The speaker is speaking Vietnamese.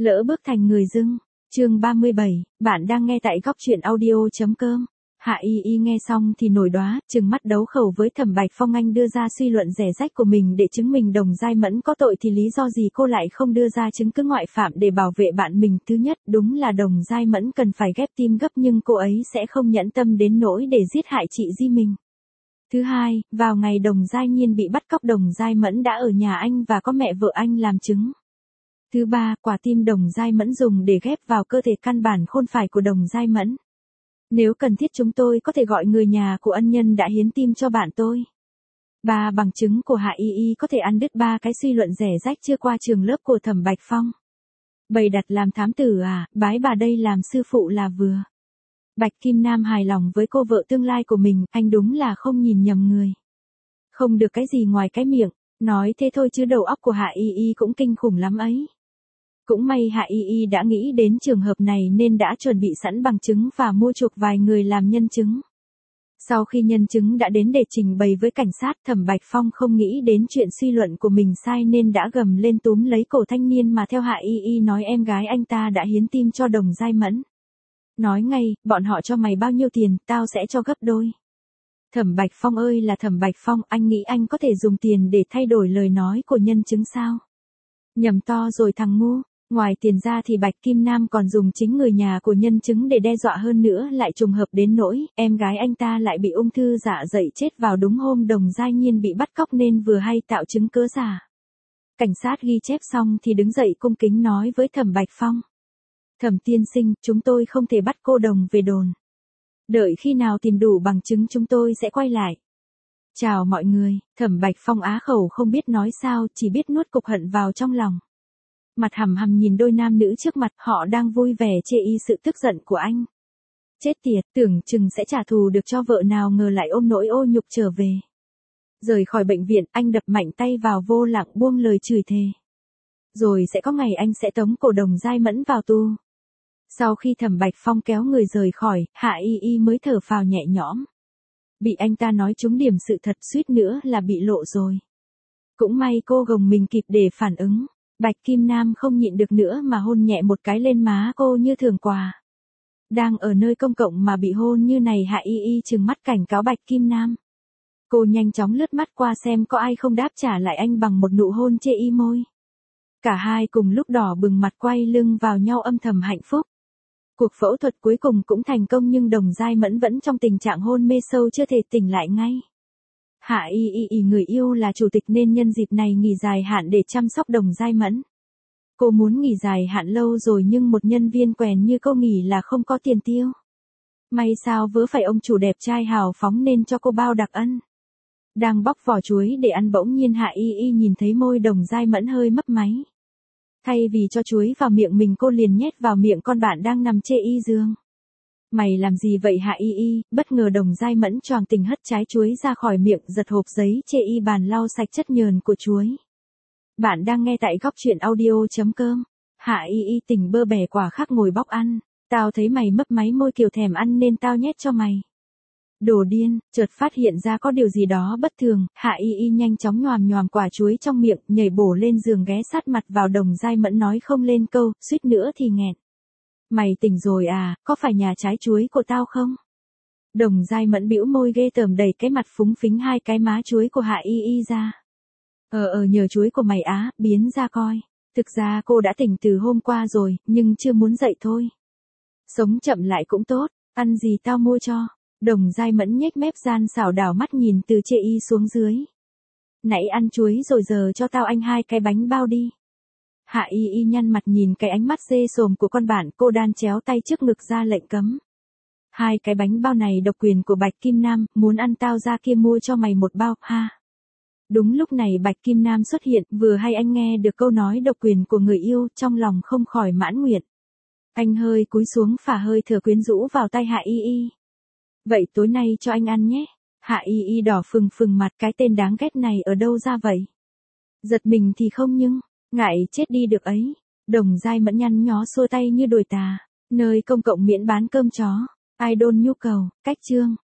Lỡ bước thành người dưng. Chương 37, bạn đang nghe tại góc truyện audio.com. Hạ Y Y nghe xong thì nổi đoá, trừng mắt đấu khẩu với Thẩm Bạch Phong. Anh đưa ra suy luận rẻ rách của mình để chứng minh Đồng Giai Mẫn có tội thì lý do gì cô lại không đưa ra chứng cứ ngoại phạm để bảo vệ bạn mình? Thứ nhất, đúng là Đồng Giai Mẫn cần phải ghép tim gấp nhưng cô ấy sẽ không nhẫn tâm đến nỗi để giết hại chị Di mình. Thứ hai, vào ngày Đồng Giai Nhiên bị bắt cóc Đồng Giai Mẫn đã ở nhà anh và có mẹ vợ anh làm chứng. Thứ ba, quả tim Đồng Giai Mẫn dùng để ghép vào cơ thể căn bản không phải của Đồng Giai Mẫn. Nếu cần thiết chúng tôi có thể gọi người nhà của ân nhân đã hiến tim cho bạn tôi. Ba, bằng chứng của Hạ Y Y có thể ăn đứt ba cái suy luận rẻ rách chưa qua trường lớp của Thẩm Bạch Phong. Bày đặt làm thám tử à, bái bà đây làm sư phụ là vừa. Bạch Kim Nam hài lòng với cô vợ tương lai của mình, anh đúng là không nhìn nhầm người. Không được cái gì ngoài cái miệng, nói thế thôi chứ đầu óc của Hạ Y Y cũng kinh khủng lắm ấy. Cũng may Hạ Y Y đã nghĩ đến trường hợp này nên đã chuẩn bị sẵn bằng chứng và mua chuộc vài người làm nhân chứng. Sau khi nhân chứng đã đến để trình bày với cảnh sát, Thẩm Bạch Phong không nghĩ đến chuyện suy luận của mình sai nên đã gầm lên túm lấy cổ thanh niên mà theo Hạ Y Y nói em gái anh ta đã hiến tim cho Đồng Giai Mẫn. Nói ngay, bọn họ cho mày bao nhiêu tiền, tao sẽ cho gấp đôi. Thẩm Bạch Phong ơi là Thẩm Bạch Phong, anh nghĩ anh có thể dùng tiền để thay đổi lời nói của nhân chứng sao? Nhầm to rồi thằng ngu. Ngoài tiền ra thì Bạch Kim Nam còn dùng chính người nhà của nhân chứng để đe dọa, hơn nữa lại trùng hợp đến nỗi em gái anh ta lại bị ung thư dạ dày chết vào đúng hôm Đồng Giai Nhiên bị bắt cóc nên vừa hay tạo chứng cớ giả. Cảnh sát ghi chép xong thì đứng dậy cung kính nói với Thẩm Bạch Phong. Thẩm tiên sinh, chúng tôi không thể bắt cô Đồng về đồn. Đợi khi nào tìm đủ bằng chứng chúng tôi sẽ quay lại. Chào mọi người, Thẩm Bạch Phong á khẩu không biết nói sao, chỉ biết nuốt cục hận vào trong lòng. Mặt hầm hầm nhìn đôi nam nữ trước mặt, họ đang vui vẻ chê y sự tức giận của anh. Chết tiệt, tưởng chừng sẽ trả thù được cho vợ nào ngờ lại ôm nỗi ô nhục trở về. Rời khỏi bệnh viện, anh đập mạnh tay vào vô lặng buông lời chửi thề. Rồi sẽ có ngày anh sẽ tống cổ Đồng Giai Mẫn vào tù. Sau khi Thẩm Bạch Phong kéo người rời khỏi, Hạ Y Y mới thở phào nhẹ nhõm. Bị anh ta nói trúng điểm sự thật, suýt nữa là bị lộ rồi. Cũng may cô gồng mình kịp để phản ứng. Bạch Kim Nam không nhịn được nữa mà hôn nhẹ một cái lên má cô như thường quà. Đang ở nơi công cộng mà bị hôn như này, Hạ Y Y trừng mắt cảnh cáo Bạch Kim Nam. Cô nhanh chóng lướt mắt qua xem có ai không đáp trả lại anh bằng một nụ hôn chê y môi. Cả hai cùng lúc đỏ bừng mặt quay lưng vào nhau âm thầm hạnh phúc. Cuộc phẫu thuật cuối cùng cũng thành công nhưng Đồng Giai Mẫn vẫn trong tình trạng hôn mê sâu chưa thể tỉnh lại ngay. Hạ Y Y người yêu là chủ tịch nên nhân dịp này nghỉ dài hạn để chăm sóc Đồng Giai Mẫn. Cô muốn nghỉ dài hạn lâu rồi nhưng một nhân viên quèn như cô nghỉ là không có tiền tiêu. May sao vớ phải ông chủ đẹp trai hào phóng nên cho cô bao đặc ân. Đang bóc vỏ chuối để ăn bỗng nhiên Hạ Y Y nhìn thấy môi Đồng Giai Mẫn hơi mấp máy. Thay vì cho chuối vào miệng mình cô liền nhét vào miệng con bạn đang nằm chê y giường. Mày làm gì vậy Hạ Y Y? Bất ngờ Đồng Giai Mẫn choàng tình hất trái chuối ra khỏi miệng, giật hộp giấy chê y bàn lau sạch chất nhờn của chuối. Bạn đang nghe tại góc truyện audio.com. Hạ Y Y tỉnh bơ bẻ quả khác ngồi bóc ăn. Tao thấy mày mấp máy môi kiểu thèm ăn nên tao nhét cho mày. Đồ điên, chợt phát hiện ra có điều gì đó bất thường, Hạ Y Y nhanh chóng nhoàm nhoàm quả chuối trong miệng, nhảy bổ lên giường ghé sát mặt vào Đồng Giai Mẫn nói không lên câu, suýt nữa thì nghẹn. Mày tỉnh rồi à, có phải nhà trái chuối của tao không? Đồng Giai Mẫn bĩu môi ghê tởm đẩy cái mặt phúng phính hai cái má chuối của Hạ Y Y ra. Nhờ chuối của mày á, biến ra coi. Thực ra cô đã tỉnh từ hôm qua rồi, nhưng chưa muốn dậy thôi. Sống chậm lại cũng tốt, ăn gì tao mua cho. Đồng Giai Mẫn nhếch mép gian xảo đảo mắt nhìn từ chê y xuống dưới. Nãy ăn chuối rồi giờ cho tao anh 2 cái bánh bao đi. Hạ Y Y nhăn mặt nhìn cái ánh mắt dê sồm của con bạn, cô đan chéo tay trước ngực ra lệnh cấm. 2 cái bánh bao này độc quyền của Bạch Kim Nam, muốn ăn tao ra kia mua cho mày một bao, ha. Đúng lúc này Bạch Kim Nam xuất hiện, vừa hay anh nghe được câu nói độc quyền của người yêu, trong lòng không khỏi mãn nguyện. Anh hơi cúi xuống phả hơi thở quyến rũ vào tay Hạ Y Y. Vậy tối nay cho anh ăn nhé. Hạ Y Y đỏ phừng phừng mặt, cái tên đáng ghét này ở đâu ra vậy? Giật mình thì không nhưng, ngại chết đi được ấy. Đồng Giai Mẫn nhăn nhó xua tay như đuổi tà. Nơi công cộng miễn bán cơm chó. Idol nhu cầu, cách chương.